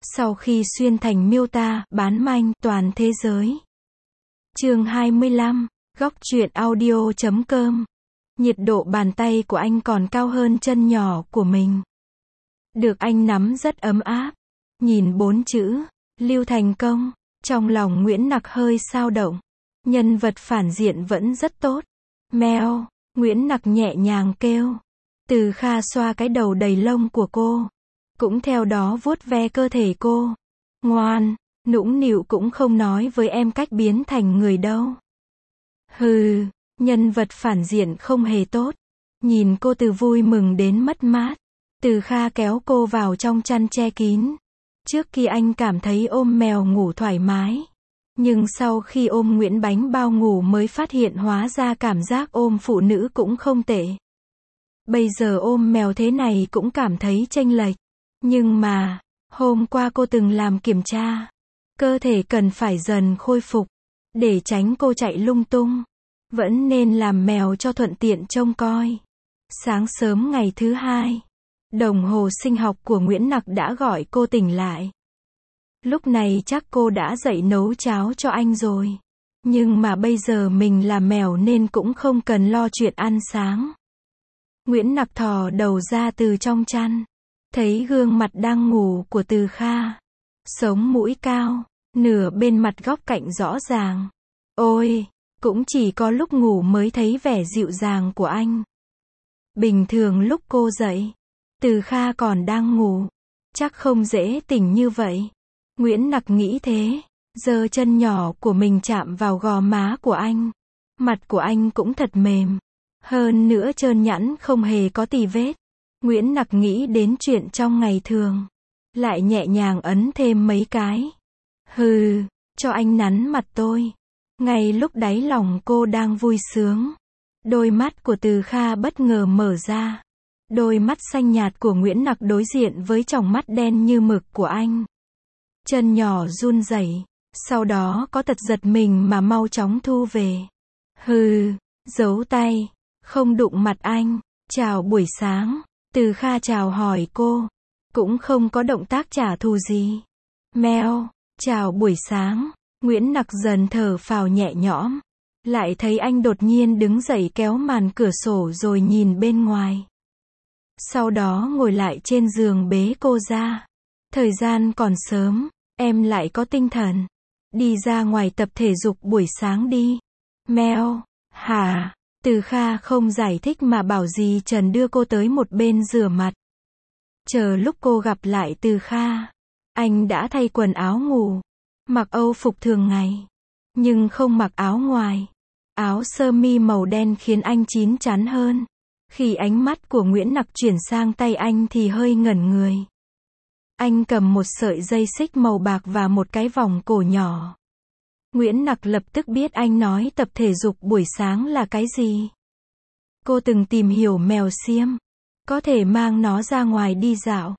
Sau khi xuyên thành miêu tả, bán manh, toàn thế giới. Chương 25, góc truyện audio.com. Nhiệt độ bàn tay của anh còn cao hơn chân nhỏ của mình. Được anh nắm rất ấm áp. Nhìn 4 chữ, Lưu thành công, trong lòng Nguyễn Nặc hơi xao động. Nhân vật phản diện vẫn rất tốt. Meo, Nguyễn Nặc nhẹ nhàng kêu. Từ Kha xoa cái đầu đầy lông của cô. Cũng theo đó vuốt ve cơ thể cô. Ngoan, nũng nịu cũng không nói với em cách biến thành người đâu. Hừ, nhân vật phản diện không hề tốt. Nhìn cô từ vui mừng đến mất mát. Từ Kha kéo cô vào trong chăn che kín. Trước khi anh cảm thấy ôm mèo ngủ thoải mái. Nhưng sau khi ôm Nguyễn Bánh Bao ngủ mới phát hiện hóa ra cảm giác ôm phụ nữ cũng không tệ. Bây giờ ôm mèo thế này cũng cảm thấy chênh lệch. Nhưng mà, hôm qua cô từng làm kiểm tra. Cơ thể cần phải dần khôi phục. Để tránh cô chạy lung tung. Vẫn nên làm mèo cho thuận tiện trông coi. Sáng sớm ngày thứ 2. Đồng hồ sinh học của Nguyễn Nặc đã gọi cô tỉnh lại. Lúc này chắc cô đã dậy nấu cháo cho anh rồi. Nhưng mà bây giờ mình là mèo nên cũng không cần lo chuyện ăn sáng. Nguyễn Nặc thò đầu ra từ trong chăn. Thấy gương mặt đang ngủ của Từ Kha. Sống mũi cao, nửa bên mặt góc cạnh rõ ràng. Ôi, cũng chỉ có lúc ngủ mới thấy vẻ dịu dàng của anh. Bình thường lúc cô dậy, Từ Kha còn đang ngủ. Chắc không dễ tỉnh như vậy. Nguyễn Nặc nghĩ thế, giơ chân nhỏ của mình chạm vào gò má của anh. Mặt của anh cũng thật mềm. Hơn nữa trơn nhẵn không hề có tì vết. Nguyễn Nặc nghĩ đến chuyện trong ngày thường. Lại nhẹ nhàng ấn thêm mấy cái. Hừ, cho anh nắn mặt tôi. Ngay lúc đáy lòng cô đang vui sướng. Đôi mắt của Từ Kha bất ngờ mở ra. Đôi mắt xanh nhạt của Nguyễn Nặc đối diện với tròng mắt đen như mực của anh. Chân nhỏ run rẩy, sau đó có tật giật mình mà mau chóng thu về. Hừ, giấu tay, không đụng mặt anh. Chào buổi sáng. Từ Kha chào hỏi cô. Cũng không có động tác trả thù gì. Meo, chào buổi sáng. Nguyễn Nặc dần thở phào nhẹ nhõm. Lại thấy anh đột nhiên đứng dậy kéo màn cửa sổ rồi nhìn bên ngoài. Sau đó ngồi lại trên giường bế cô ra. Thời gian còn sớm, em lại có tinh thần. Đi ra ngoài tập thể dục buổi sáng đi. Meo, hả? Từ Kha không giải thích mà bảo dì Trần đưa cô tới một bên rửa mặt. Chờ lúc cô gặp lại Từ Kha, anh đã thay quần áo ngủ, mặc âu phục thường ngày, nhưng không mặc áo ngoài. Áo sơ mi màu đen khiến anh chín chắn hơn. Khi ánh mắt của Nguyễn Nặc chuyển sang tay anh thì hơi ngẩn người. Anh cầm một sợi dây xích màu bạc và một cái vòng cổ nhỏ. Nguyễn Nặc lập tức biết anh nói tập thể dục buổi sáng là cái gì. Cô từng tìm hiểu mèo Xiêm. Có thể mang nó ra ngoài đi dạo.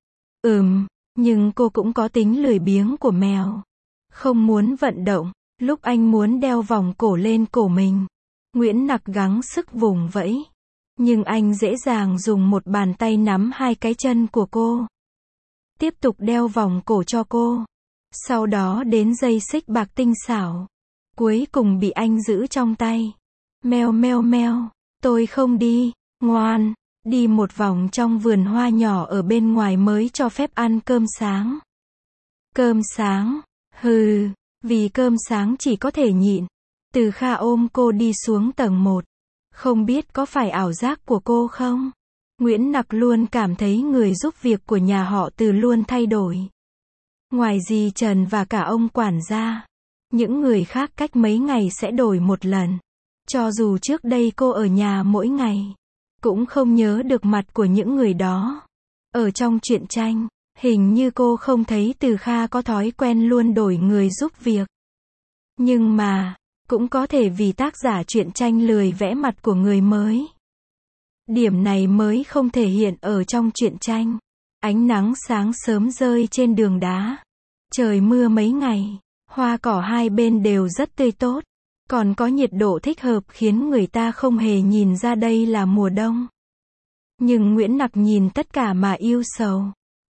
Nhưng cô cũng có tính lười biếng của mèo. Không muốn vận động. Lúc anh muốn đeo vòng cổ lên cổ mình, Nguyễn Nặc gắng sức vùng vẫy. Nhưng anh dễ dàng dùng một bàn tay nắm hai cái chân của cô. Tiếp tục đeo vòng cổ cho cô. Sau đó đến dây xích bạc tinh xảo. Cuối cùng bị anh giữ trong tay. Meo meo meo, tôi không đi, ngoan, đi một vòng trong vườn hoa nhỏ ở bên ngoài mới cho phép ăn cơm sáng. Cơm sáng, hừ, vì cơm sáng chỉ có thể nhịn. Từ Kha ôm cô đi xuống tầng 1. Không biết có phải ảo giác của cô không? Nguyễn Nặc luôn cảm thấy người giúp việc của nhà họ Từ luôn thay đổi. Ngoài dì Trần và cả ông quản gia, những người khác cách mấy ngày sẽ đổi một lần. Cho dù trước đây cô ở nhà mỗi ngày, cũng không nhớ được mặt của những người đó. Ở trong truyện tranh, hình như cô không thấy Từ Kha có thói quen luôn đổi người giúp việc. Nhưng mà, cũng có thể vì tác giả truyện tranh lười vẽ mặt của người mới. Điểm này mới không thể hiện ở trong truyện tranh. Ánh nắng sáng sớm rơi trên đường đá. Trời mưa mấy ngày, hoa cỏ hai bên đều rất tươi tốt. Còn có nhiệt độ thích hợp khiến người ta không hề nhìn ra đây là mùa đông. Nhưng Nguyễn Nặc nhìn tất cả mà yêu sầu.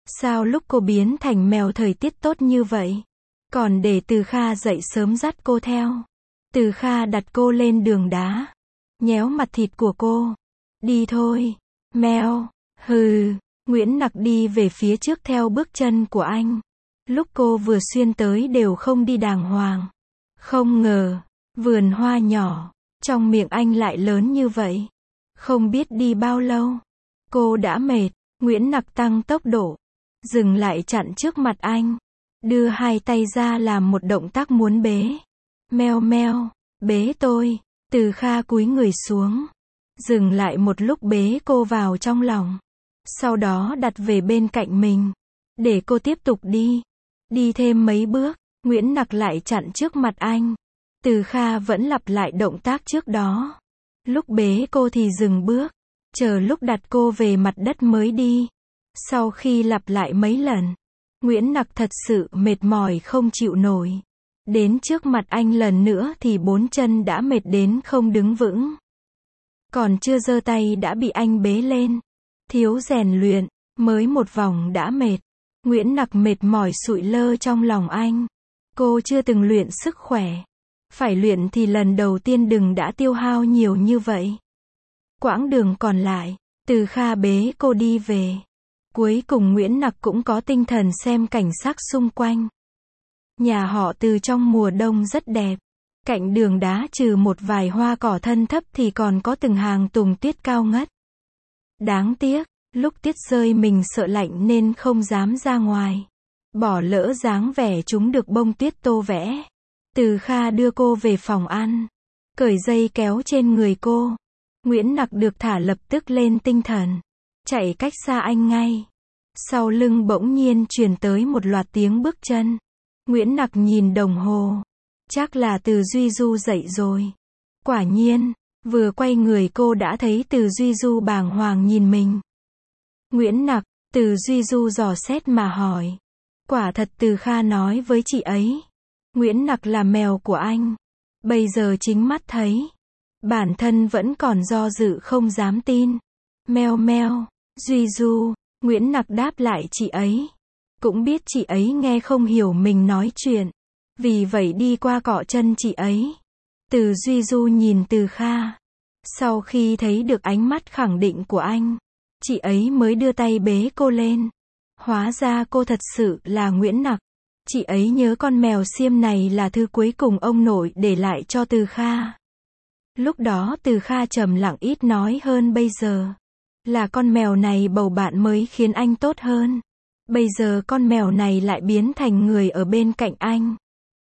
Sao lúc cô biến thành mèo thời tiết tốt như vậy? Còn để Từ Kha dậy sớm dắt cô theo. Từ Kha đặt cô lên đường đá. Nhéo mặt thịt của cô. Đi thôi. Mèo. Hừ. Nguyễn Nặc đi về phía trước theo bước chân của anh. Lúc cô vừa xuyên tới đều không đi đàng hoàng. Không ngờ, vườn hoa nhỏ, trong miệng anh lại lớn như vậy. Không biết đi bao lâu. Cô đã mệt. Nguyễn Nặc tăng tốc độ. Dừng lại chặn trước mặt anh. Đưa hai tay ra làm một động tác muốn bế. Meo meo. Bế tôi. Từ Kha cúi người xuống. Dừng lại một lúc bế cô vào trong lòng. Sau đó đặt về bên cạnh mình. Để cô tiếp tục đi. Đi thêm mấy bước. Nguyễn Nặc lại chặn trước mặt anh. Từ Kha vẫn lặp lại động tác trước đó. Lúc bế cô thì dừng bước. Chờ lúc đặt cô về mặt đất mới đi. Sau khi lặp lại mấy lần, Nguyễn Nặc thật sự mệt mỏi không chịu nổi. Đến trước mặt anh lần nữa thì bốn chân đã mệt đến không đứng vững. Còn chưa giơ tay đã bị anh bế lên. Thiếu rèn luyện, mới một vòng đã mệt. Nguyễn Nặc mệt mỏi sụi lơ trong lòng anh. Cô chưa từng luyện sức khỏe. Phải luyện thì lần đầu tiên đừng đã tiêu hao nhiều như vậy. Quãng đường còn lại, Từ Kha bế cô đi về. Cuối cùng Nguyễn Nặc cũng có tinh thần xem cảnh sắc xung quanh. Nhà họ Từ trong mùa đông rất đẹp. Cạnh đường đá trừ một vài hoa cỏ thân thấp thì còn có từng hàng tùng tuyết cao ngất. Đáng tiếc, lúc tuyết rơi mình sợ lạnh nên không dám ra ngoài. Bỏ lỡ dáng vẻ chúng được bông tuyết tô vẽ. Từ Kha đưa cô về phòng ăn. Cởi dây kéo trên người cô. Nguyễn Nặc được thả lập tức lên tinh thần. Chạy cách xa anh ngay. Sau lưng bỗng nhiên truyền tới một loạt tiếng bước chân. Nguyễn Nặc nhìn đồng hồ. Chắc là Từ Duy Du dậy rồi. Quả nhiên, vừa quay người cô đã thấy Từ Duy Du bàng hoàng nhìn mình. Nguyễn Nặc, Từ Duy Du dò xét mà hỏi. Quả thật Từ Kha nói với chị ấy. Nguyễn Nặc là mèo của anh. Bây giờ chính mắt thấy. Bản thân vẫn còn do dự không dám tin. Meo meo, Duy Du, Nguyễn Nặc đáp lại chị ấy. Cũng biết chị ấy nghe không hiểu mình nói chuyện. Vì vậy đi qua cọ chân chị ấy. Từ Duy Du nhìn Từ Kha. Sau khi thấy được ánh mắt khẳng định của anh, chị ấy mới đưa tay bế cô lên. Hóa ra cô thật sự là Nguyễn Nặc. Chị ấy nhớ con mèo xiêm này là thứ cuối cùng ông nội để lại cho Từ Kha. Lúc đó Từ Kha trầm lặng ít nói hơn bây giờ. Là con mèo này bầu bạn mới khiến anh tốt hơn. Bây giờ con mèo này lại biến thành người ở bên cạnh anh.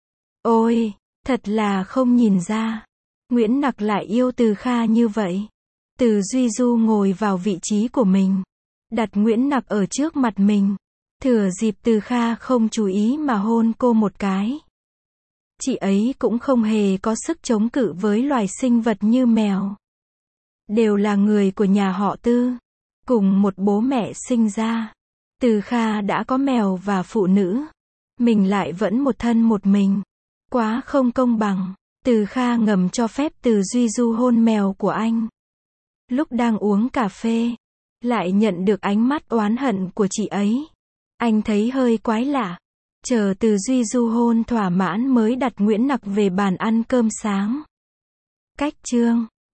Ôi, thật là không nhìn ra. Nguyễn Nặc lại yêu Từ Kha như vậy. Từ Duy Du ngồi vào vị trí của mình. Đặt Nguyễn Nặc ở trước mặt mình. Thừa dịp Từ Kha không chú ý mà hôn cô một cái. Chị ấy cũng không hề có sức chống cự với loài sinh vật như mèo. Đều là người của nhà họ Tư. Cùng một bố mẹ sinh ra. Từ Kha đã có mèo và phụ nữ. Mình lại vẫn một thân một mình. Quá không công bằng. Từ Kha ngầm cho phép Từ Duy Du hôn mèo của anh. Lúc đang uống cà phê, lại nhận được ánh mắt oán hận của chị ấy. Anh thấy hơi quái lạ. Chờ Từ Duy Du hôn thỏa mãn mới đặt Nguyễn Nặc về bàn ăn cơm sáng. Cách chương